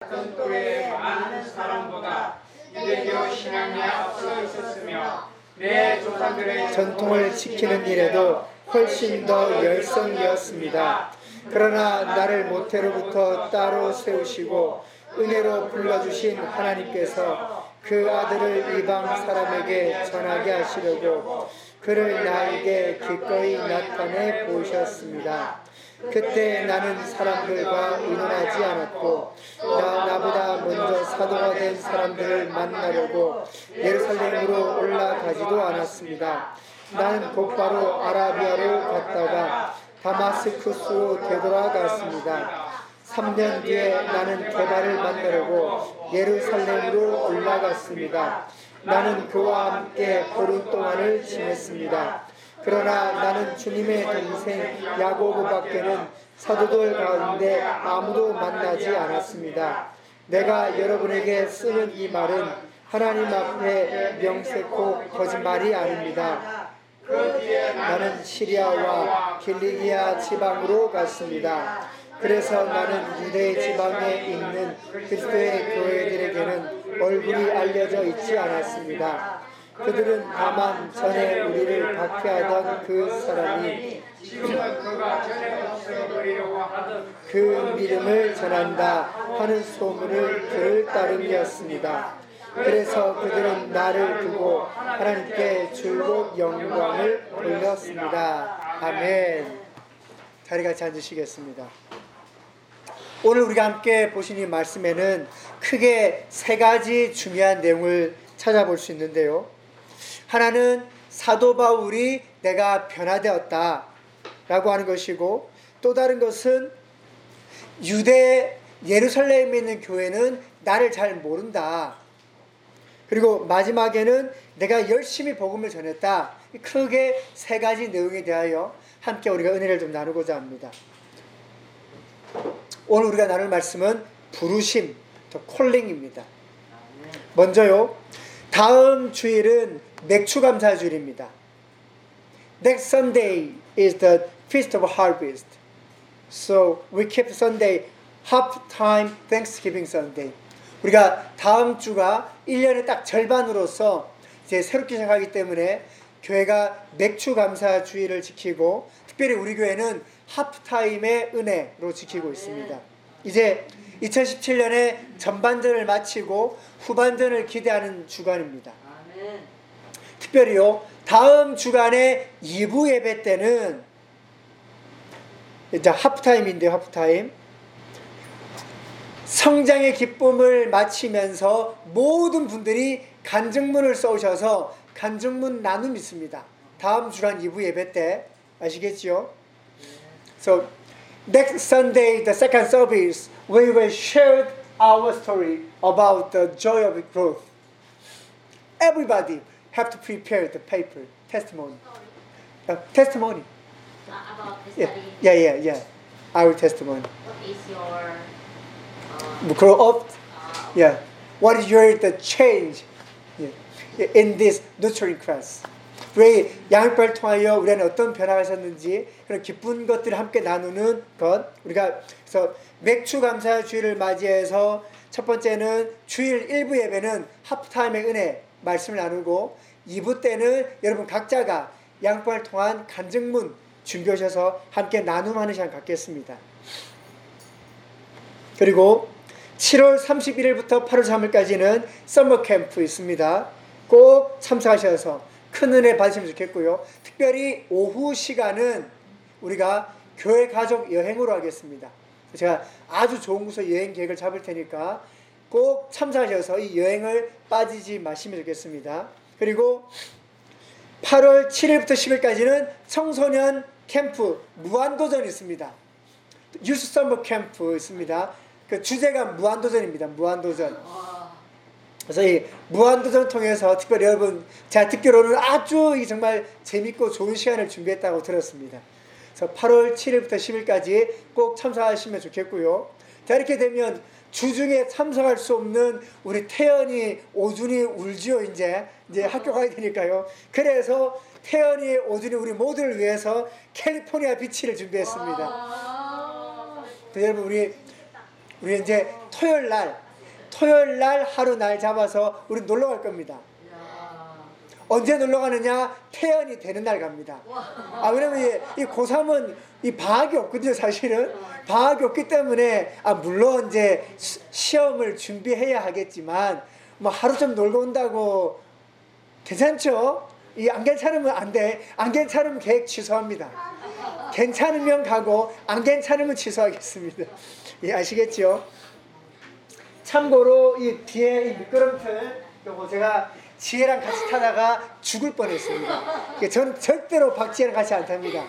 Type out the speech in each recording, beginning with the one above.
같은 또래의 많은 사람보다 유대교 신앙에 앞서 있었으며 내 조상들의 전통을 지키는 일에도 훨씬 더 열성이었습니다. 그러나 나를 모태로부터 따로 세우시고 은혜로 불러주신 하나님께서 그 아들을 이방 사람에게 전하게 하시려고 그를 나에게 기꺼이 나타내 보이셨습니다. 그때 나는 사람들과 의논하지 않았고 나보다 먼저 사도가 된 사람들을 만나려고 예루살렘으로 올라가지도 않았습니다. 나는 곧바로 아라비아로 갔다가 다마스쿠스로 되돌아갔습니다. 3년 뒤에 나는 게바를 만나려고 예루살렘으로 올라갔습니다. 나는 그와 함께 보름 동안을 지냈습니다. 그러나 나는 주님의 동생 야고보밖에는 사도들 가운데 아무도 만나지 않았습니다. 내가 여러분에게 쓰는 이 말은 하나님 앞에 명세코 거짓말이 아닙니다. 나는 시리아와 길리기아 지방으로 갔습니다. 그래서 나는 유대 지방에 있는 그리스도의 교회들에게는 얼굴이 알려져 있지 않았습니다. 그들은 다만 전에 우리를 박해하던 그 사람이 그 믿음을 전한다 하는 소문을 들을 따름이었습니다. 그래서 그들은 나를 두고 하나님께 줄곧 영광을 돌렸습니다. 아멘. 자리 같이 앉으시겠습니다. 오늘 우리가 함께 보신 이 말씀에는 크게 세 가지 중요한 내용을 찾아볼 수 있는데요. 하나는 사도 바울이 내가 변화되었다 라고 하는 것이고, 또 다른 것은 유대 예루살렘에 있는 교회는 나를 잘 모른다. 그리고 마지막에는 내가 열심히 복음을 전했다. 크게 세 가지 내용에 대하여 함께 우리가 은혜를 좀 나누고자 합니다. 오늘 우리가 나눌 말씀은 부르심, 또 콜링입니다. 먼저요, 다음 주일은 맥추감사 주일입니다. Next Sunday is the Feast of Harvest. So we keep Sunday half-time Thanksgiving Sunday. 우리가 다음 주가 1년의 딱 절반으로서 이제 새롭게 시작하기 때문에 교회가 맥추감사 주일을 지키고, 특별히 우리 교회는 하프타임의 은혜로 지키고 있습니다. 이제 2017년에 전반전을 마치고 후반전을 기대하는 주간입니다. 특별히요, 다음 주간의 2부 예배 때는 이제 하프타임인데요, 하프타임. 성장의 기쁨을 마치면서 모든 분들이 간증문을 써오셔서 간증문 나눔이 있습니다. 다음 주간 2부 예배 때. 아시겠죠? So next Sunday, the second service, we will share our story about the joy of growth. Everybody have to prepare the paper, testimony. Testimony. About the study. Yeah. Our testimony. What is your grow up? Yeah. What is the change in this nurturing class? 우리 양육반을 통하여 우리는 어떤 변화가 있었는지 그런 기쁜 것들을 함께 나누는 것. 우리가 그래서 맥주 감사 주일을 맞이해서 첫 번째는 주일 1부 예배는 하프타임의 은혜 말씀을 나누고, 2부 때는 여러분 각자가 양육반을 통한 간증문 준비하셔서 함께 나눔하는 시간 갖겠습니다. 그리고 7월 31일부터 8월 3일까지는 서머 캠프 있습니다. 꼭 참석하셔서 큰 은혜 받으시면 좋겠고요. 특별히 오후 시간은 우리가 교회 가족 여행으로 하겠습니다. 제가 아주 좋은 곳에서 여행 계획을 잡을 테니까 꼭 참석하셔서 이 여행을 빠지지 마시면 좋겠습니다. 그리고 8월 7일부터 10일까지는 청소년 캠프 무한도전이 있습니다. 유스 서머 캠프 있습니다. 그 주제가 무한도전입니다. 무한도전. 그래서 이 무한도전을 통해서 특별히 여러분, 제가 듣기로는 아주 정말 재밌고 좋은 시간을 준비했다고 들었습니다. 그래서 8월 7일부터 10일까지 꼭 참석하시면 좋겠고요. 자, 이렇게 되면 주중에 참석할 수 없는 우리 태연이, 오준이 울지요. 이제 학교 가야 되니까요. 그래서 태연이, 오준이 우리 모두를 위해서 캘리포니아 비치를 준비했습니다. 여러분, 우리 우리 이제 토요일 날 하루 날 잡아서 우리 놀러 갈 겁니다. 언제 놀러 가느냐? 태연이 되는 날 갑니다. 왜냐면 이 고3은 이 방학이 없거든요, 사실은. 방학이 없기 때문에, 물론 이제 시험을 준비해야 하겠지만, 뭐 하루 좀 놀고 온다고 괜찮죠? 안 괜찮으면 안 돼. 안 괜찮으면 계획 취소합니다. 괜찮으면 가고, 안 괜찮으면 취소하겠습니다. 예, 아시겠죠? 참고로 이 뒤에 이 미끄럼틀, 요거 제가 지혜랑 같이 타다가 죽을 뻔했습니다. 저는 절대로 박지혜랑 같이 안 탑니다.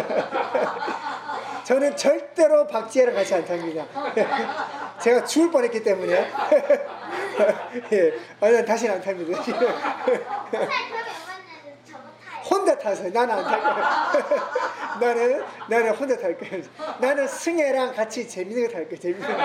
저는 절대로 박지혜랑 같이 안 탑니다. 제가 죽을 뻔했기 때문에. 난 다시는 안 탑니다. 혼자 타세요. 나는 안 탈 거예요. 나는 혼자 탈 거예요. 나는 승혜랑 같이 재밌는 거 탈 거예요. 재밌는 거.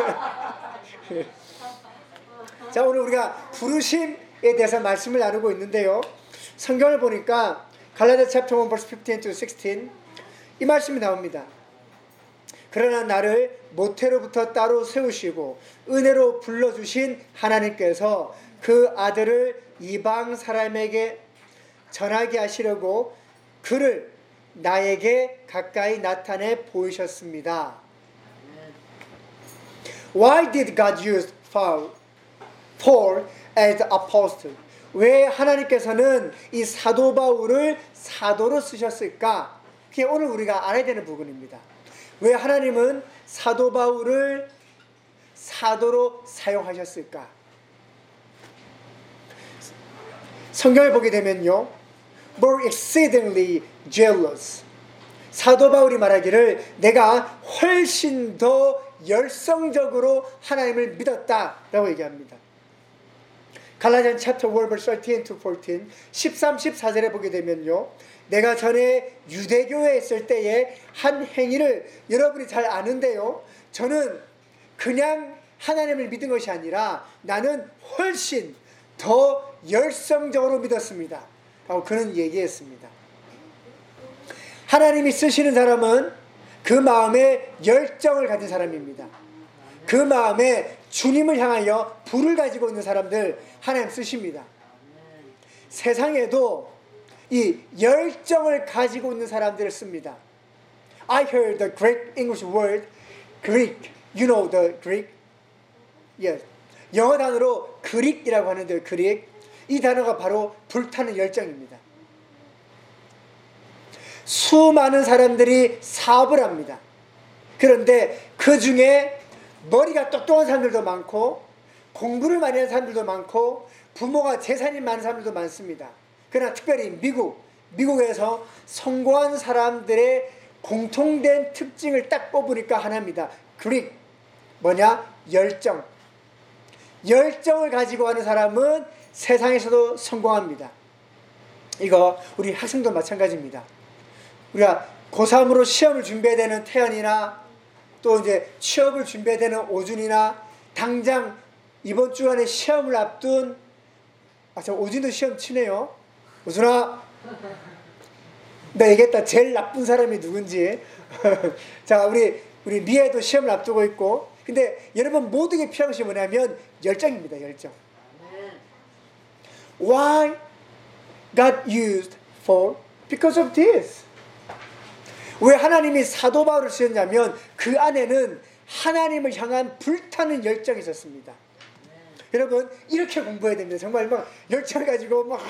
자, 오늘 우리가 부르심에 대해서 말씀을 나누고 있는데요. 성경을 보니까 갈라디아 챕터 1 verse 15 to 16 이 말씀이 나옵니다. 그러나 나를 모태로부터 따로 세우시고 은혜로 불러주신 하나님께서 그 아들을 이방 사람에게 전하게 하시려고 그를 나에게 가까이 나타내 보이셨습니다. Why did God use Paul as the apostle? 왜 하나님께서는 이 사도 바울을 사도로 쓰셨을까? 그게 오늘 우리가 알아야 되는 부분입니다. 왜 하나님은 사도 바울을 사도로 사용하셨을까? 성경을 보게 되면요, more exceedingly jealous. 사도 바울이 말하기를 내가 훨씬 더 열성적으로 하나님을 믿었다라고 얘기합니다. 갈라디아 챕터 1 verse 13 to 14 13, 14절에 보게 되면요, 내가 전에 유대교회에 있을 때의 한 행위를 여러분이 잘 아는데요, 저는 그냥 하나님을 믿은 것이 아니라 나는 훨씬 더 열성적으로 믿었습니다 라고 그는 얘기했습니다. 하나님이 쓰시는 사람은 그 마음에 열정을 가진 사람입니다. 그 마음에 주님을 향하여 불을 가지고 있는 사람들 하나님 쓰십니다. 세상에도 이 열정을 가지고 있는 사람들을 씁니다. I heard the great English word Greek. You know the Greek? Yes. 영어 단어로 그릭이라고 하는데 그릭. 이 단어가 바로 불타는 열정입니다. 수많은 사람들이 사업을 합니다. 그런데 그 중에 머리가 똑똑한 사람들도 많고 공부를 많이 하는 사람들도 많고 부모가 재산이 많은 사람들도 많습니다. 그러나 특별히 미국에서 성공한 사람들의 공통된 특징을 딱 뽑으니까 하나입니다. 그릭. 뭐냐? 열정. 열정을 가지고 하는 사람은 세상에서도 성공합니다. 이거 우리 학생도 마찬가지입니다. 우리가 고3으로 시험을 준비해야 되는 태연이나 또 이제 취업을 준비해야 되는 오준이나 당장 이번 주간에 시험을 앞둔 저 오준도 시험 치네요. 오준아, 나 얘기했다. 제일 나쁜 사람이 누군지. 자, 우리 미애도 시험을 앞두고 있고, 근데 여러분 모두에게 필요한 것이 뭐냐면 열정입니다. 열정. Why God used for? Because of this. 왜 하나님이 사도 바울을 쓰셨냐면 그 안에는 하나님을 향한 불타는 열정이 있었습니다. 여러분 이렇게 공부해야 됩니다. 정말 막 열정을 가지고 막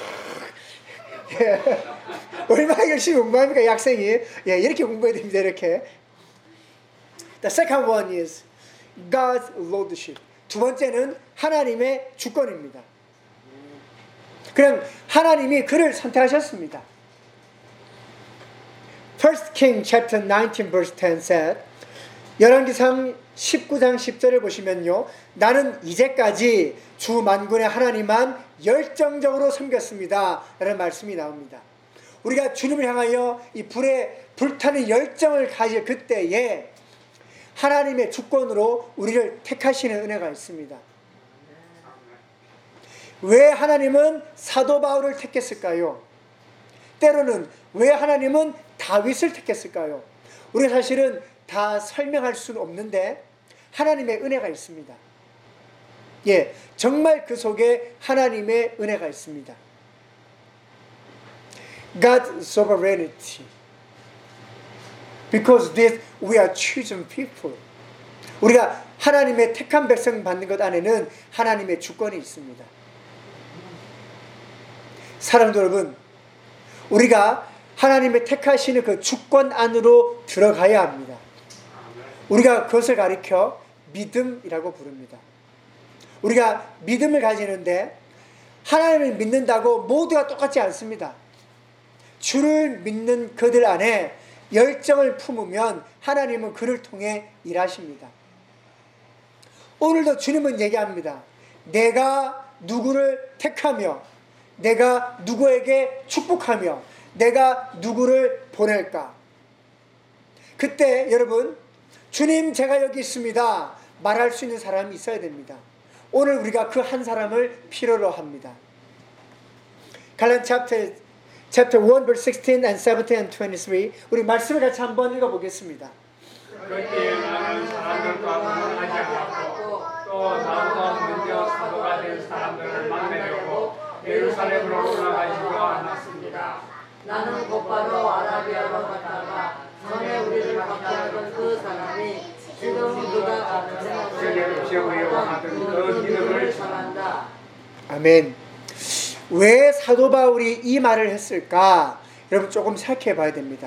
얼마나 열심히 공부합니까, 이 학생이? 이렇게 공부해야 됩니다. 이렇게. The second one is God's lordship. 두 번째는 하나님의 주권입니다. 그냥 하나님이 그를 선택하셨습니다. 1 King chapter 19 verse 10 said, 열왕기상 19장 10절을 보시면요, 나는 이제까지 주 만군의 하나님만 열정적으로 섬겼습니다 라는 말씀이 나옵니다. 우리가 주님을 향하여 이 불에 불타는 열정을 가질 그때에 하나님의 주권으로 우리를 택하시는 은혜가 있습니다. 왜 하나님은 사도 바울을 택했을까요? 때로는 왜 하나님은 다윗을 택했을까요? 우리가 사실은 다 설명할 수는 없는데 하나님의 은혜가 있습니다. 예, 정말 그 속에 하나님의 은혜가 있습니다. God's sovereignty. Because this we are chosen people. 우리가 하나님의 택한 백성 받는 것 안에는 하나님의 주권이 있습니다. 사랑하는 여러분, 우리가 하나님의 택하시는 그 주권 안으로 들어가야 합니다. 우리가 그것을 가리켜 믿음이라고 부릅니다. 우리가 믿음을 가지는데 하나님을 믿는다고 모두가 똑같지 않습니다. 주를 믿는 그들 안에 열정을 품으면 하나님은 그를 통해 일하십니다. 오늘도 주님은 얘기합니다. 내가 누구를 택하며 내가 누구에게 축복하며 내가 누구를 보낼까? 그때 여러분, 주님 제가 여기 있습니다 말할 수 있는 사람이 있어야 됩니다. 오늘 우리가 그 한 사람을 필요로 합니다. 갈라디아 chapter 1 verse 16 and 17 and 23 우리 말씀을 같이 한번 읽어보겠습니다. 그때에 나는 사람들과 공존하지 않았고 또 나보다 먼저 사도가 된 사람들을 만나려고 예루살렘으로 올라가지도 않았습니다. 나는 곧바로 아라비아로 갔다가 전에 우리를 박해하던 그 사람이 지금 그가 같은 세계로 지어버리려던 그 믿음을 전한다. 아멘. 왜 사도 바울이 이 말을 했을까? 여러분 조금 생각해 봐야 됩니다.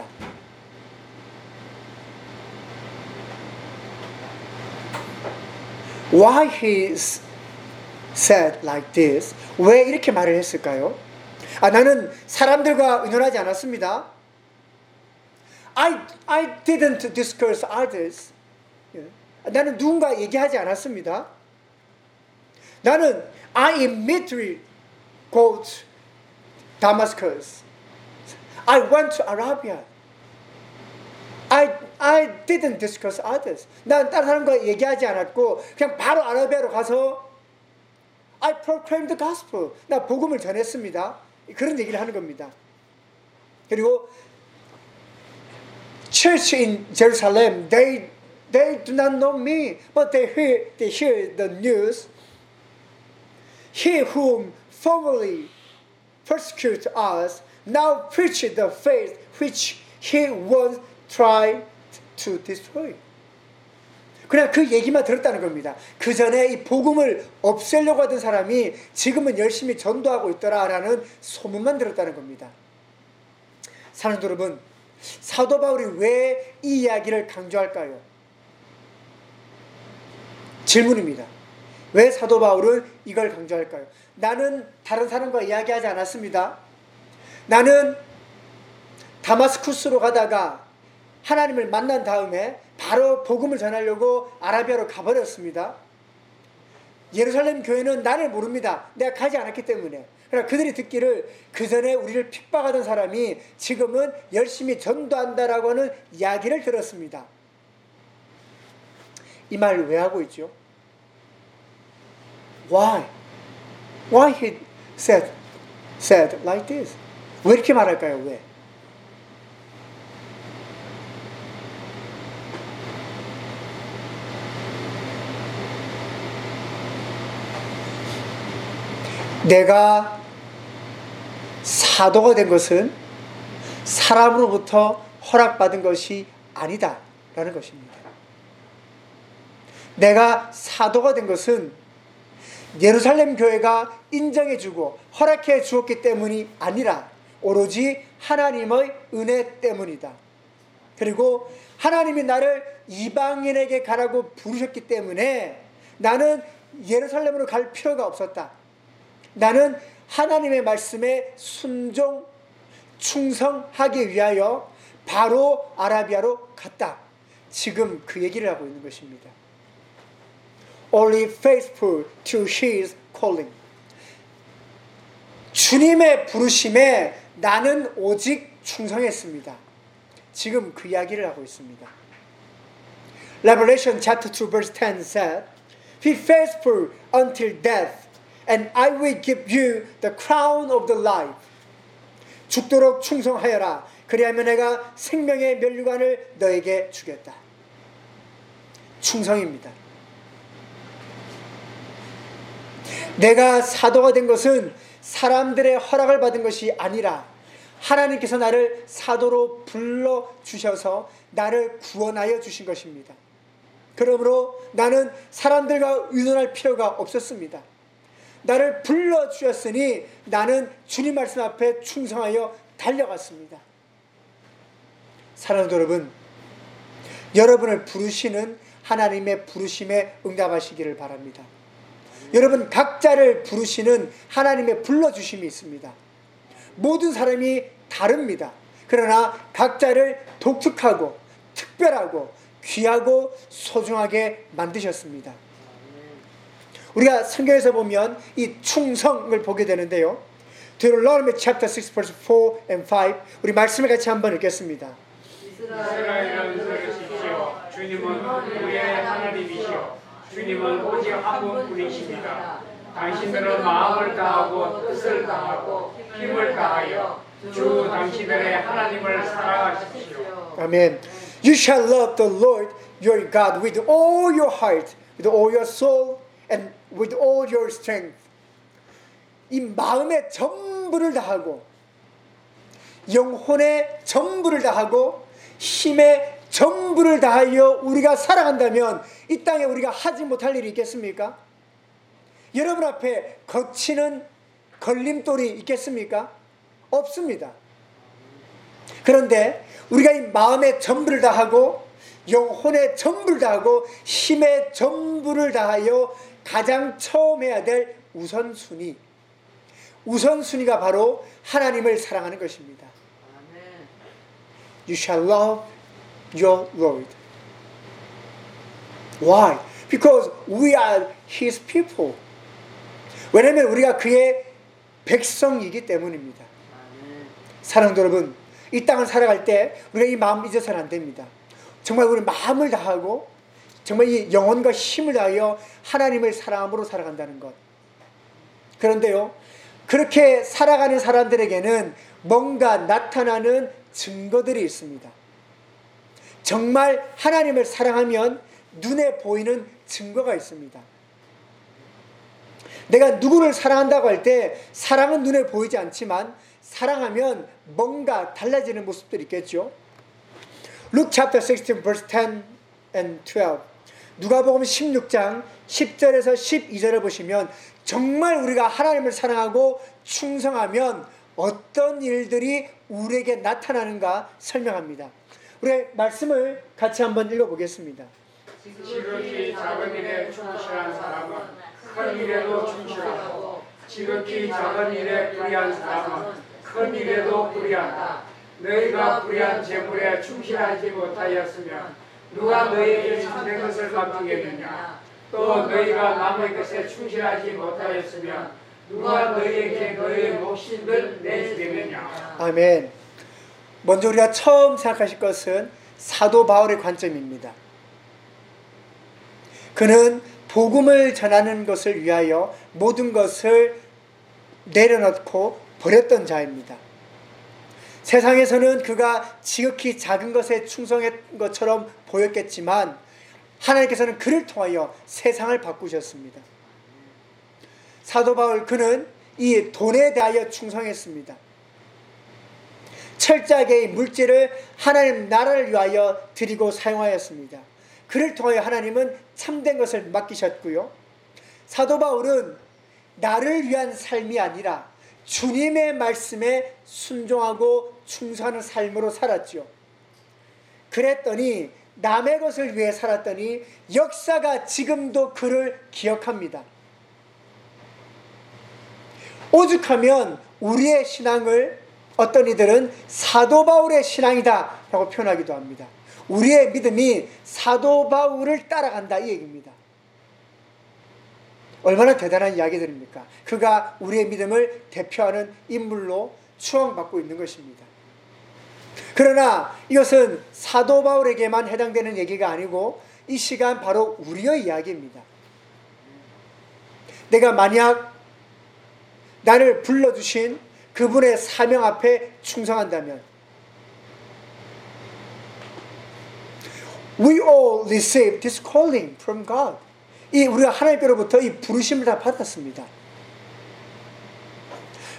Why he said like this? 왜 이렇게 말을 했을까요? 나는 사람들과 의논하지 않았습니다. I didn't discuss others. 나는 누군가 얘기하지 않았습니다. 나는 I immediately go to Damascus. I went to Arabia. I didn't discuss others. 난 다른 사람과 얘기하지 않았고 그냥 바로 아라비아로 가서 I proclaimed the gospel. 나 복음을 전했습니다. 그런 얘기를 하는 겁니다. 그리고 church in Jerusalem, they do not know me, but they hear the news. He whom formerly persecuted us now preached the faith which he once tried to destroy. 그냥 그 얘기만 들었다는 겁니다. 그 전에 이 복음을 없애려고 하던 사람이 지금은 열심히 전도하고 있더라라는 소문만 들었다는 겁니다. 사랑하는 여러분, 사도 바울이 왜 이 이야기를 강조할까요? 질문입니다. 왜 사도 바울은 이걸 강조할까요? 나는 다른 사람과 이야기하지 않았습니다. 나는 다마스쿠스로 가다가 하나님을 만난 다음에 바로 복음을 전하려고 아라비아로 가버렸습니다. 예루살렘 교회는 나를 모릅니다. 내가 가지 않았기 때문에. 그러나 그들이 듣기를 그 전에 우리를 핍박하던 사람이 지금은 열심히 전도한다라고 하는 이야기를 들었습니다. 이 말을 왜 하고 있죠? Why he said like this? 왜 이렇게 말할까요? 왜? 내가 사도가 된 것은 사람으로부터 허락받은 것이 아니다 라는 것입니다. 내가 사도가 된 것은 예루살렘 교회가 인정해주고 허락해 주었기 때문이 아니라 오로지 하나님의 은혜 때문이다. 그리고 하나님이 나를 이방인에게 가라고 부르셨기 때문에 나는 예루살렘으로 갈 필요가 없었다. 나는 하나님의 말씀에 순종, 충성하기 위하여 바로 아라비아로 갔다. 지금 그 얘기를 하고 있는 것입니다. Only faithful to his calling. 주님의 부르심에 나는 오직 충성했습니다. 지금 그 이야기를 하고 있습니다. Revelation chapter 2 verse 10 said, Be faithful until death, and I will give you the crown of the life. 죽도록 충성하여라. 그리하면 내가 생명의 면류관을 너에게 주겠다. 충성입니다. 내가 사도가 된 것은 사람들의 허락을 받은 것이 아니라 하나님께서 나를 사도로 불러주셔서 나를 구원하여 주신 것입니다. 그러므로 나는 사람들과 의논할 필요가 없었습니다. 나를 불러주셨으니 나는 주님 말씀 앞에 충성하여 달려갔습니다. 사랑하는 여러분, 여러분을 부르시는 하나님의 부르심에 응답하시기를 바랍니다. 여러분 각자를 부르시는 하나님의 불러주심이 있습니다. 모든 사람이 다릅니다. 그러나 각자를 독특하고 특별하고 귀하고 소중하게 만드셨습니다. 우리가 성경에서 보면 이 충성을 보게 되는데요. Deuteronomy chapter 6 verse 4 and 5 우리 말씀을 같이 한번 읽겠습니다. 이스라엘은 들으십시오. 주님은 우리의 하나님이시오. 주님은 오직 한 분뿐이십니다. 당신들은 마음을 다하고 뜻을 다하고 힘을 다하여 주 당신들의 하나님을 사랑하십시오. 아멘. You shall love the Lord your God with all your heart, with all your soul, and with all your strength. 이 마음의 전부를 다하고 영혼의 전부를 다하고 힘의 전부를 다하여 우리가 살아간다면 이 땅에 우리가 하지 못할 일이 있겠습니까? 여러분 앞에 거치는 걸림돌이 있겠습니까? 없습니다. 그런데 우리가 이 마음의 전부를 다하고 영혼의 전부를 다하고 힘의 전부를 다하여 가장 처음 해야 될 우선순위가 바로 하나님을 사랑하는 것입니다. You shall love your Lord. Why? Because we are His people. 왜냐하면 우리가 그의 백성이기 때문입니다. 사랑하는 여러분, 이 땅을 살아갈 때 우리가 이 마음 잊어서는 안 됩니다. 정말 우리 마음을 다하고 정말 이 영혼과 힘을 다하여 하나님을 사랑함으로 살아간다는 것. 그런데요, 그렇게 살아가는 사람들에게는 뭔가 나타나는 증거들이 있습니다. 정말 하나님을 사랑하면 눈에 보이는 증거가 있습니다. 내가 누구를 사랑한다고 할 때 사랑은 눈에 보이지 않지만 사랑하면 뭔가 달라지는 모습들이 있겠죠. Luke chapter 16 verse 10 and 12. 누가복음 16장 10절에서 12절을 보시면 정말 우리가 하나님을 사랑하고 충성하면 어떤 일들이 우리에게 나타나는가 설명합니다. 우리 말씀을 같이 한번 읽어보겠습니다. 지극히 작은 일에 충실한 사람은 큰 일에도 충실하고 지극히 작은 일에 불의한 사람은 큰 일에도 불의한다. 너희가 불의한 재물에 충실하지 못하였으면 누가 너희에게 참된 것을 맡기겠느냐. 또 너희가 남의 것에 충실하지 못하였으면 누가 너희에게 너희의 몫을 내주겠느냐. 아멘. 먼저 우리가 처음 생각하실 것은 사도 바울의 관점입니다. 그는 복음을 전하는 것을 위하여 모든 것을 내려놓고 버렸던 자입니다. 세상에서는 그가 지극히 작은 것에 충성한 것처럼 보였겠지만 하나님께서는 그를 통하여 세상을 바꾸셨습니다. 사도 바울 그는 이 돈에 대하여 충성했습니다. 철저하게 물질을 하나님 나라를 위하여 드리고 사용하였습니다. 그를 통하여 하나님은 참된 것을 맡기셨고요. 사도 바울은 나를 위한 삶이 아니라 주님의 말씀에 순종하고 충성하는 삶으로 살았죠. 그랬더니 남의 것을 위해 살았더니 역사가 지금도 그를 기억합니다. 오죽하면 우리의 신앙을 어떤 이들은 사도 바울의 신앙이다 라고 표현하기도 합니다. 우리의 믿음이 사도 바울을 따라간다 이 얘기입니다. 얼마나 대단한 이야기들입니까? 그가 우리의 믿음을 대표하는 인물로 추앙받고 있는 것입니다. 그러나 이것은 사도 바울에게만 해당되는 얘기가 아니고 이 시간 바로 우리의 이야기입니다. 내가 만약 나를 불러주신 그분의 사명 앞에 충성한다면 We all receive this calling from God. 우리가 하나님께로부터 이 부르심을 다 받았습니다.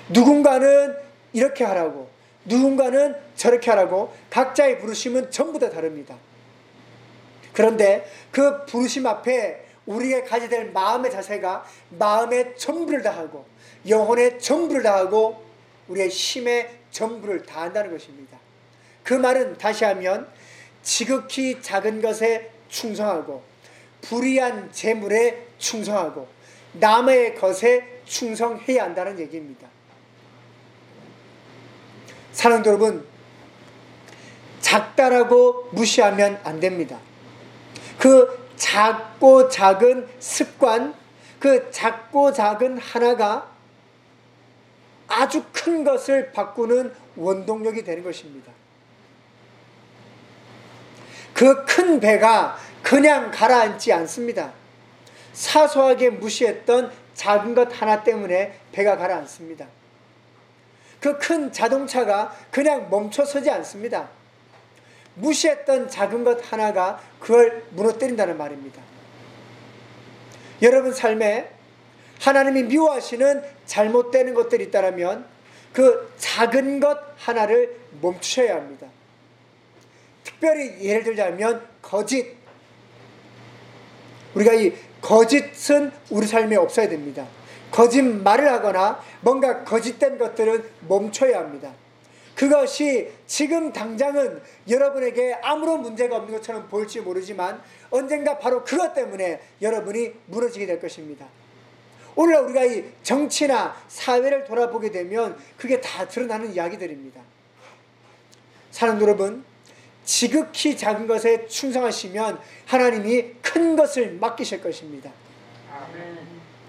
누군가는 이렇게 하라고, 누군가는 저렇게 하라고 각자의 부르심은 전부 다 다릅니다. 그런데 그 부르심 앞에 우리가 가져야 될 마음의 자세가 마음의 전부를 다하고 영혼의 전부를 다하고 우리의 힘의 전부를 다한다는 것입니다. 그 말은 다시 하면 지극히 작은 것에 충성하고 불의한 재물에 충성하고 남의 것에 충성해야 한다는 얘기입니다. 사랑하는 여러분, 작다라고 무시하면 안 됩니다. 그 작고 작은 습관, 그 작고 작은 하나가 아주 큰 것을 바꾸는 원동력이 되는 것입니다. 그 큰 배가 그냥 가라앉지 않습니다. 사소하게 무시했던 작은 것 하나 때문에 배가 가라앉습니다. 그 큰 자동차가 그냥 멈춰서지 않습니다. 무시했던 작은 것 하나가 그걸 무너뜨린다는 말입니다. 여러분 삶에 하나님이 미워하시는 잘못되는 것들이 있다면 그 작은 것 하나를 멈추셔야 합니다. 특별히 예를 들자면 거짓. 우리가 이 거짓은 우리 삶에 없어야 됩니다. 거짓말을 하거나 뭔가 거짓된 것들은 멈춰야 합니다. 그것이 지금 당장은 여러분에게 아무런 문제가 없는 것처럼 보일지 모르지만 언젠가 바로 그것 때문에 여러분이 무너지게 될 것입니다. 오늘날 우리가 이 정치나 사회를 돌아보게 되면 그게 다 드러나는 이야기들입니다. 사랑하는 여러분, 지극히 작은 것에 충성하시면 하나님이 큰 것을 맡기실 것입니다. 아멘.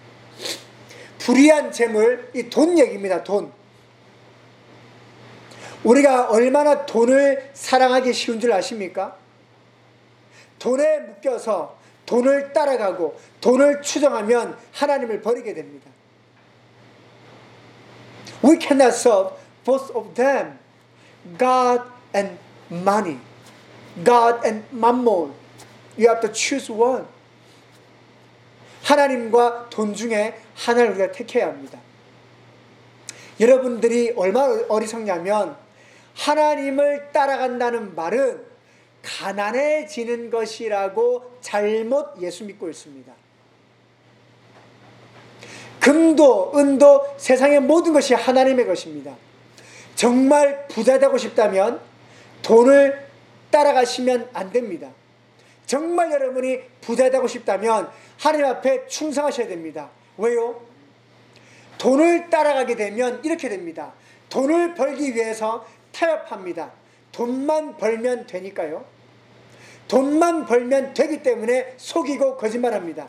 불의한 재물, 이 돈 얘기입니다. 돈. 우리가 얼마나 돈을 사랑하기 쉬운 줄 아십니까? 돈에 묶여서 돈을 따라가고 돈을 추정하면 하나님을 버리게 됩니다. We cannot serve both of them, God and money, God and mammon. You have to choose one. 하나님과 돈 중에 하나를 우리가 택해야 합니다. 여러분들이 얼마나 어리석냐면 하나님을 따라간다는 말은 가난해지는 것이라고 잘못 예수 믿고 있습니다. 금도 은도 세상의 모든 것이 하나님의 것입니다. 정말 부자 되고 싶다면 돈을 따라가시면 안 됩니다. 정말 여러분이 부자 되고 싶다면 하나님 앞에 충성하셔야 됩니다. 왜요? 돈을 따라가게 되면 이렇게 됩니다. 돈을 벌기 위해서 타협합니다. 돈만 벌면 되니까요. 돈만 벌면 되기 때문에 속이고 거짓말합니다.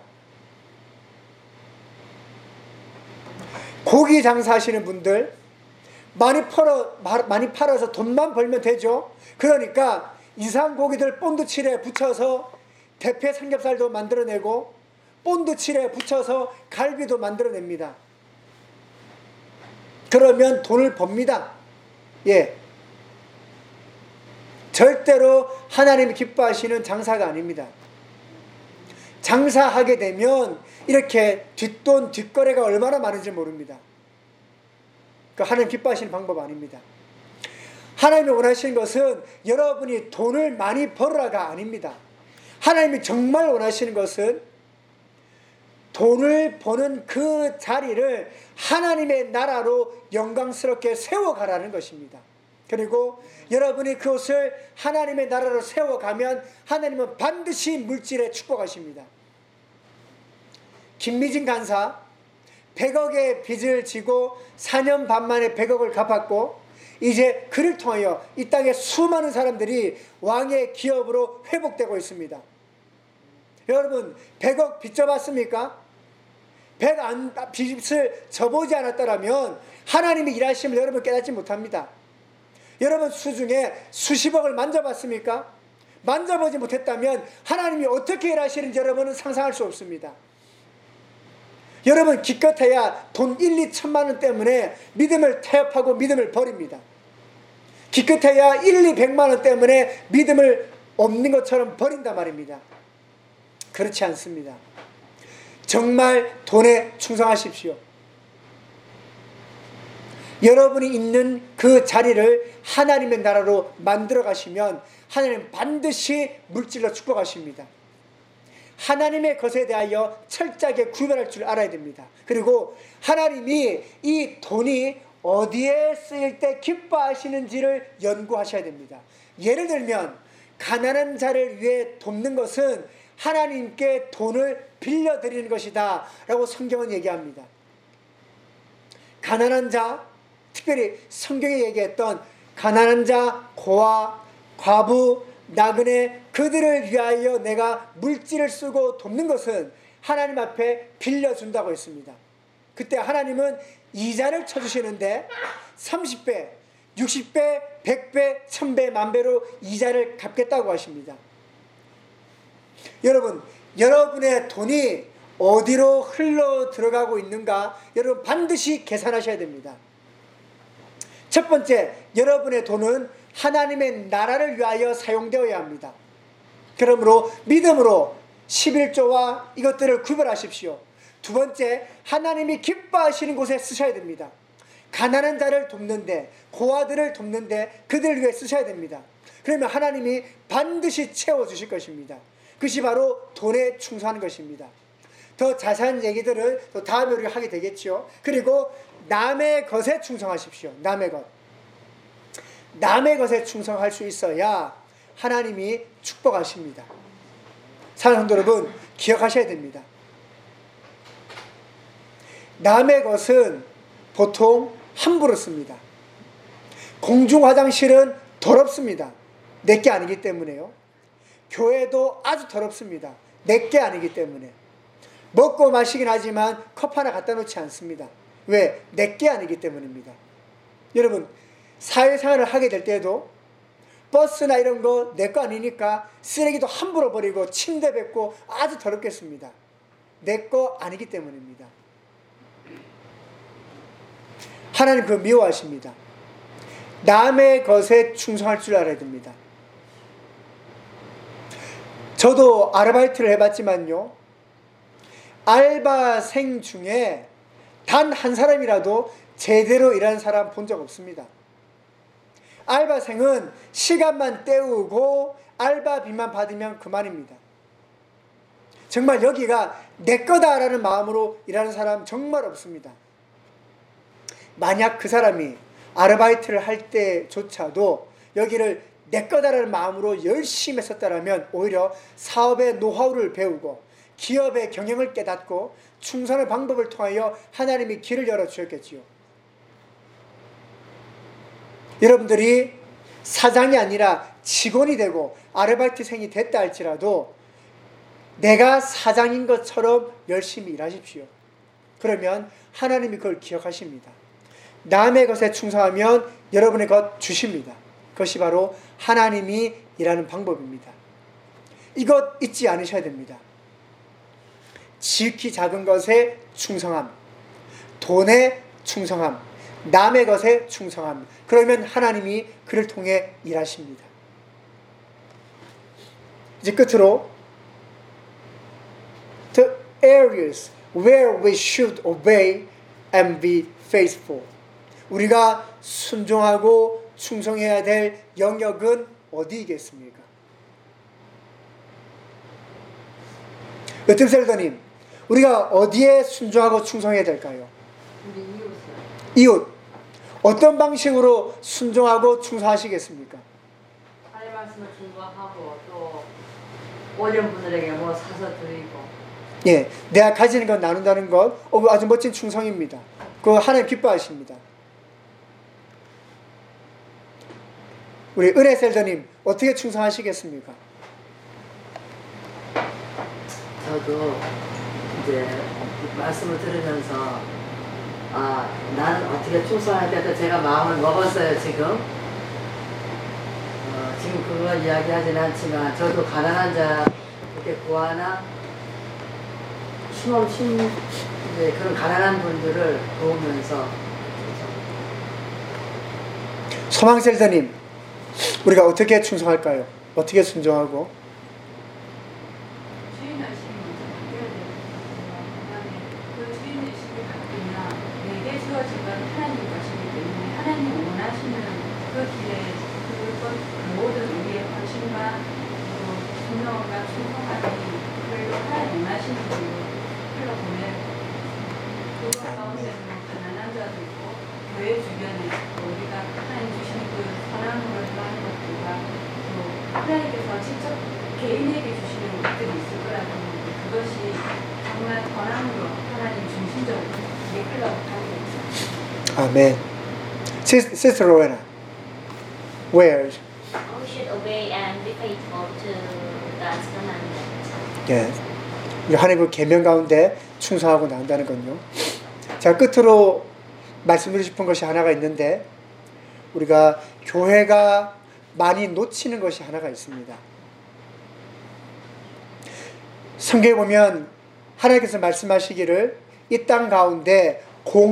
고기 장사하시는 분들 많이 팔아서 돈만 벌면 되죠. 그러니까 이상한 고기들 본드칠에 붙여서 대패 삼겹살도 만들어내고 본드칠에 붙여서 갈비도 만들어냅니다. 그러면 돈을 법니다. 예. 절대로 하나님이 기뻐하시는 장사가 아닙니다. 장사하게 되면 이렇게 뒷돈 뒷거래가 얼마나 많은지 모릅니다. 그 하나님 기뻐하시는 방법 아닙니다. 하나님이 원하시는 것은 여러분이 돈을 많이 벌으라가 아닙니다. 하나님이 정말 원하시는 것은 돈을 버는 그 자리를 하나님의 나라로 영광스럽게 세워가라는 것입니다. 그리고 여러분이 그것을 하나님의 나라로 세워가면 하나님은 반드시 물질에 축복하십니다. 김미진 간사 100억의 빚을 지고 4년 반 만에 100억을 갚았고 이제 그를 통하여 이 땅에 수많은 사람들이 왕의 기업으로 회복되고 있습니다. 여러분 100억 빚 져봤습니까? 빚을 져보지 않았더라면 하나님이 일하심을 여러분 깨닫지 못합니다. 여러분 수중에 수십억을 만져봤습니까? 만져보지 못했다면 하나님이 어떻게 일하시는지 여러분은 상상할 수 없습니다. 여러분 기껏해야 돈 1, 2천만 원 때문에 믿음을 타협하고 믿음을 버립니다. 기껏해야 1, 200만 원 때문에 믿음을 없는 것처럼 버린단 말입니다. 그렇지 않습니다. 정말 돈에 충성하십시오. 여러분이 있는 그 자리를 하나님의 나라로 만들어 가시면 하나님은 반드시 물질로 축복하십니다. 하나님의 것에 대하여 철저하게 구별할 줄 알아야 됩니다. 그리고 하나님이 이 돈이 어디에 쓰일 때 기뻐하시는지를 연구하셔야 됩니다. 예를 들면 가난한 자를 위해 돕는 것은 하나님께 돈을 빌려드리는 것이다 라고 성경은 얘기합니다. 가난한 자, 특별히 성경에 얘기했던 가난한 자, 고아, 과부, 나그네 그들을 위하여 내가 물질을 쓰고 돕는 것은 하나님 앞에 빌려준다고 했습니다. 그때 하나님은 이자를 쳐주시는데 30배, 60배, 100배, 1000배, 만배로 이자를 갚겠다고 하십니다. 여러분, 여러분의 돈이 어디로 흘러 들어가고 있는가 여러분 반드시 계산하셔야 됩니다. 첫 번째, 여러분의 돈은 하나님의 나라를 위하여 사용되어야 합니다. 그러므로 믿음으로 11조와 이것들을 구별하십시오. 두 번째, 하나님이 기뻐하시는 곳에 쓰셔야 됩니다. 가난한 자를 돕는데, 고아들을 돕는데 그들을 위해 쓰셔야 됩니다. 그러면 하나님이 반드시 채워주실 것입니다. 그것이 바로 돈에 충성하는 것입니다. 더 자세한 얘기들을 또 다음에 우리가 하게 되겠죠. 그리고 남의 것에 충성하십시오. 남의 것. 남의 것에 충성할 수 있어야 하나님이 축복하십니다. 사랑하는 성도 여러분, 기억하셔야 됩니다. 남의 것은 보통 함부로 씁니다. 공중 화장실은 더럽습니다. 내게 아니기 때문에요. 교회도 아주 더럽습니다. 내게 아니기 때문에. 먹고 마시긴 하지만 컵 하나 갖다 놓지 않습니다. 왜? 내게 아니기 때문입니다. 여러분, 사회생활을 하게 될 때도 버스나 이런 거 내 거 아니니까 쓰레기도 함부로 버리고 침대 뱉고 아주 더럽겠습니다. 내 거 아니기 때문입니다. 하나님 그거 미워하십니다. 남의 것에 충성할 줄 알아야 됩니다. 저도 아르바이트를 해봤지만요, 알바생 중에 단 한 사람이라도 제대로 일하는 사람 본 적 없습니다. 알바생은 시간만 때우고 알바비만 받으면 그만입니다. 정말 여기가 내 거다라는 마음으로 일하는 사람 정말 없습니다. 만약 그 사람이 아르바이트를 할 때조차도 여기를 내 거다라는 마음으로 열심히 했었다면 오히려 사업의 노하우를 배우고 기업의 경영을 깨닫고 충성의 방법을 통하여 하나님이 길을 열어주셨겠지요. 여러분들이 사장이 아니라 직원이 되고 아르바이트생이 됐다 할지라도 내가 사장인 것처럼 열심히 일하십시오. 그러면 하나님이 그걸 기억하십니다. 남의 것에 충성하면 여러분의 것 주십니다. 그것이 바로 하나님이 일하는 방법입니다. 이것 잊지 않으셔야 됩니다. 지극히 작은 것에 충성함, 돈에 충성함, 남의 것에 충성함. 그러면 하나님이 그를 통해 일하십니다. 이제 끝으로 The areas where we should obey and be faithful. 우리가 순종하고 충성해야 될 영역은 어디이겠습니까? 으뜸셀더님, 우리가 어디에 순종하고 충성해야 될까요? 우리 이웃을. 이웃. 어떤 방식으로 순종하고 충성하시겠습니까? 하나님 말씀을 준수하고 또 어려운 분들에게 뭐 사서 드리고. 예, 내가 가지는 것 나눈다는 것 아주 멋진 충성입니다. 그거 하나님 기뻐하십니다. 우리 은혜셀더님 어떻게 충성하시겠습니까? 저도 이제 말씀을 들으면서 나는 어떻게 충성해야 될까 제가 마음을 먹었어요 지금. 지금 그걸 이야기하진 않지만 저도 가난한 자 이렇게 구하나 힘없이 이제 그런 가난한 분들을 도우면서. 소망셀더님, 우리가 어떻게 충성할까요? 어떻게 순종하고? 주인 의식이 먼저 바뀌어야 되거든요. 그 주인 의식이 바뀌면 내게 주어진 건 하나님 것이기 때문에 행하시는 그 길에 모든 우리의 관심과 순종과 충성함이 그걸로 하나님 행하시는 길로 흘러보면 그 가운데는 가난한 자도 있고 교회 주변에 우리가 하나님 주신 그 선함으로 행하는 것들과 또 하나님께서 직접 개인에게 주시는 것들이 있을 거라고 하는데 그것이 정말 권함으로 하나님 중심적으로 흘러가고 있습니다. 아멘. Sister Rowena, where? We should obey and be faithful to God's commandments. 예, 우리 하나님의 계명 가운데 충성하고 나온다는 건요. 자, 끝으로 말씀드리고 싶은 것이 하나가 있는데 우리가 교회가 많이 놓치는 것이 하나가 있습니다. 성경에 보면 하나님께서 말씀하시기를 이 땅 가운데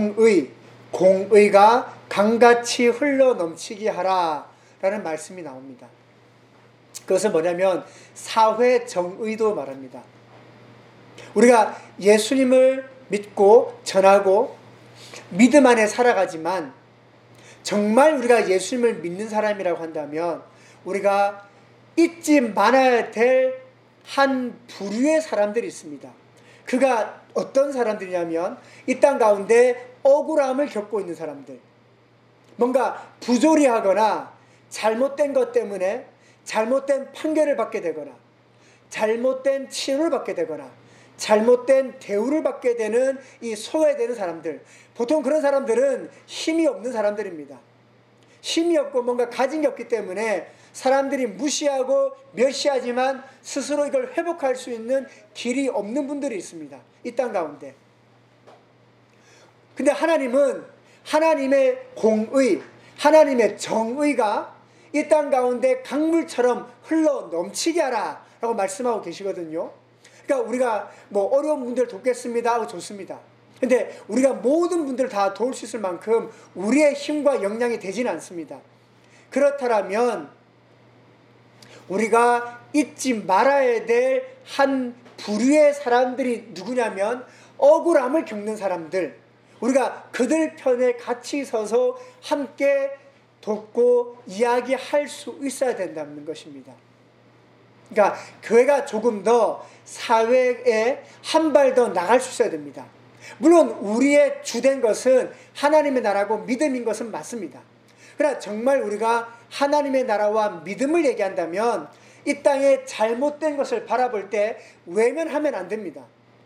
공의가 강같이 흘러 넘치게 하라 라는 말씀이 나옵니다. 그것은 뭐냐면 사회 정의도 말합니다. 우리가 예수님을 믿고 전하고 믿음 안에 살아가지만 정말 우리가 예수님을 믿는 사람이라고 한다면 우리가 잊지 말아야 될 한 부류의 사람들이 있습니다. 그가 어떤 사람들이냐면 이 땅 가운데 억울함을 겪고 있는 사람들, 뭔가 부조리하거나 잘못된 것 때문에 잘못된 판결을 받게 되거나 잘못된 치료를 받게 되거나 잘못된 대우를 받게 되는 이 소외되는 사람들, 보통 그런 사람들은 힘이 없는 사람들입니다. 힘이 없고 뭔가 가진 게 없기 때문에 사람들이 무시하고 멸시하지만 스스로 이걸 회복할 수 있는 길이 없는 분들이 있습니다. 이 땅 가운데. 근데 하나님은 하나님의 공의, 하나님의 정의가 이 땅 가운데 강물처럼 흘러 넘치게 하라 라고 말씀하고 계시거든요. 그러니까 우리가 뭐 어려운 분들 돕겠습니다 하고 좋습니다. 근데 우리가 모든 분들을 다 도울 수 있을 만큼 우리의 힘과 역량이 되지는 않습니다. 그렇다면 우리가 잊지 말아야 될 한 부류의 사람들이 누구냐면 억울함을 겪는 사람들, 우리가 그들 편에 같이 서서 함께 돕고 이야기할 수 있어야 된다는 것입니다. 그러니까 교회가 조금 더 사회에 한 발 더 나갈 수 있어야 됩니다. 물론 우리의 주된 것은 하나님의 나라고 믿음인 것은 맞습니다. 그러나 정말 우리가 하나님의 나라와 믿음을 얘기한다면 이 땅에 잘못된 것을 바라볼 때 외면하면 안 됩니다.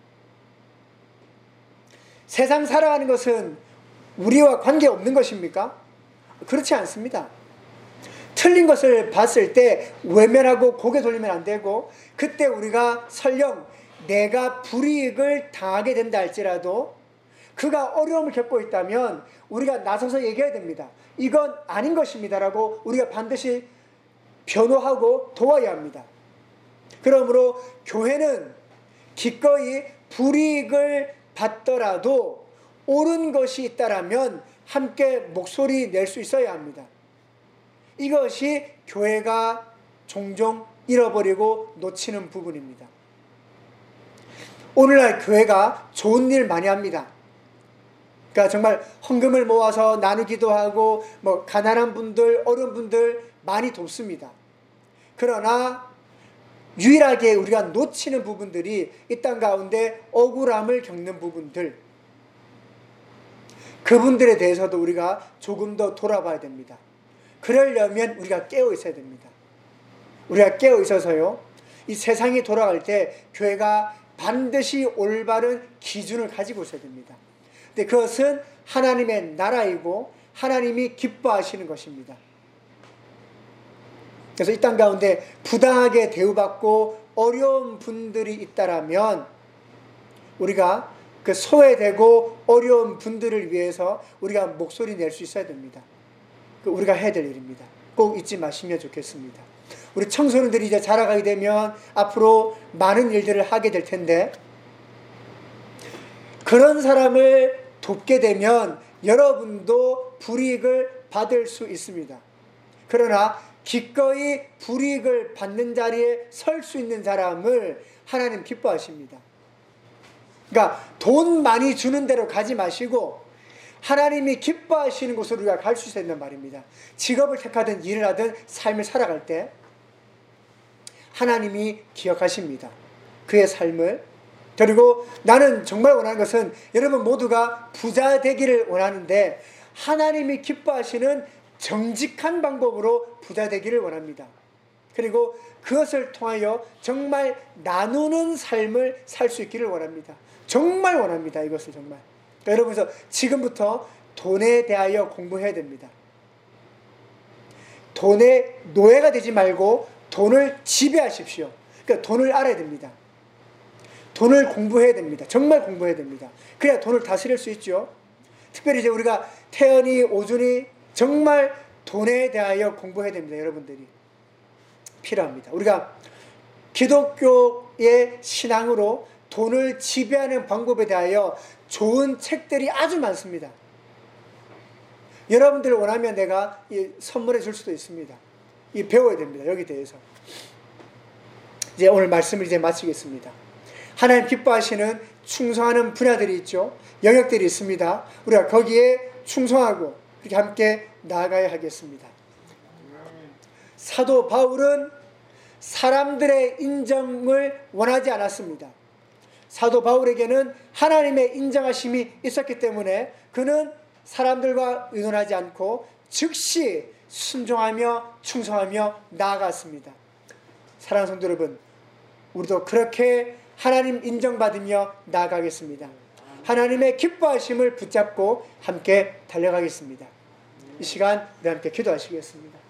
세상 살아가는 것은 우리와 관계없는 것입니까? 그렇지 않습니다. 틀린 것을 봤을 때 외면하고 고개 돌리면 안 되고, 그때 우리가 설령 내가 불이익을 당하게 된다 할지라도 그가 어려움을 겪고 있다면 우리가 나서서 얘기해야 됩니다. 이건 아닌 것입니다라고 우리가 반드시 변호하고 도와야 합니다. 그러므로 교회는 기꺼이 불이익을 받더라도 옳은 것이 있다라면 함께 목소리 낼 수 있어야 합니다. 이것이 교회가 종종 잃어버리고 놓치는 부분입니다. 오늘날 교회가 좋은 일 많이 합니다. 그러니까 정말 헌금을 모아서 나누기도 하고 뭐 가난한 분들, 어려운 분들 많이 돕습니다. 그러나 유일하게 우리가 놓치는 부분들이 이 땅 가운데 억울함을 겪는 부분들, 그분들에 대해서도 우리가 조금 더 돌아봐야 됩니다. 그러려면 우리가 깨어 있어야 됩니다. 우리가 깨어 있어서요, 이 세상이 돌아갈 때 교회가 반드시 올바른 기준을 가지고 있어야 됩니다. 근데 그것은 하나님의 나라이고 하나님이 기뻐하시는 것입니다. 그래서 이 땅 가운데 부당하게 대우받고 어려운 분들이 있다라면 우리가 그 소외되고 어려운 분들을 위해서 우리가 목소리 낼 수 있어야 됩니다. 우리가 해야 될 일입니다. 꼭 잊지 마시면 좋겠습니다. 우리 청소년들이 이제 자라가게 되면 앞으로 많은 일들을 하게 될 텐데, 그런 사람을 돕게 되면 여러분도 불이익을 받을 수 있습니다. 그러나 기꺼이 불이익을 받는 자리에 설 수 있는 사람을 하나님 기뻐하십니다. 그러니까 돈 많이 주는 대로 가지 마시고 하나님이 기뻐하시는 곳으로 우리가 갈 수 있어야 된단 말입니다. 직업을 택하든 일을 하든 삶을 살아갈 때 하나님이 기억하십니다. 그의 삶을. 그리고 나는 정말 원하는 것은 여러분 모두가 부자 되기를 원하는데 하나님이 기뻐하시는 정직한 방법으로 부자 되기를 원합니다. 그리고 그것을 통하여 정말 나누는 삶을 살 수 있기를 원합니다. 정말 원합니다. 이것을 정말. 여러분, 그래서 지금부터 돈에 대하여 공부해야 됩니다. 돈의 노예가 되지 말고 돈을 지배하십시오. 그러니까 돈을 알아야 됩니다. 돈을 공부해야 됩니다. 정말 공부해야 됩니다. 그래야 돈을 다스릴 수 있죠. 특별히 이제 우리가 태연이, 오준이 정말 돈에 대하여 공부해야 됩니다. 여러분들이 필요합니다. 우리가 기독교의 신앙으로 돈을 지배하는 방법에 대하여 좋은 책들이 아주 많습니다. 여러분들 원하면 내가 선물해 줄 수도 있습니다. 배워야 됩니다. 여기 대해서. 이제 오늘 말씀을 이제 마치겠습니다. 하나님 기뻐하시는 충성하는 분야들이 있죠. 영역들이 있습니다. 우리가 거기에 충성하고 그렇게 함께 나아가야 하겠습니다. 사도 바울은 사람들의 인정을 원하지 않았습니다. 사도 바울에게는 하나님의 인정하심이 있었기 때문에 그는 사람들과 의논하지 않고 즉시 순종하며 충성하며 나아갔습니다. 사랑하는 성도 여러분, 우리도 그렇게 하나님 인정받으며 나아가겠습니다. 하나님의 기뻐하심을 붙잡고 함께 달려가겠습니다. 이 시간 우리 함께 기도하시겠습니다.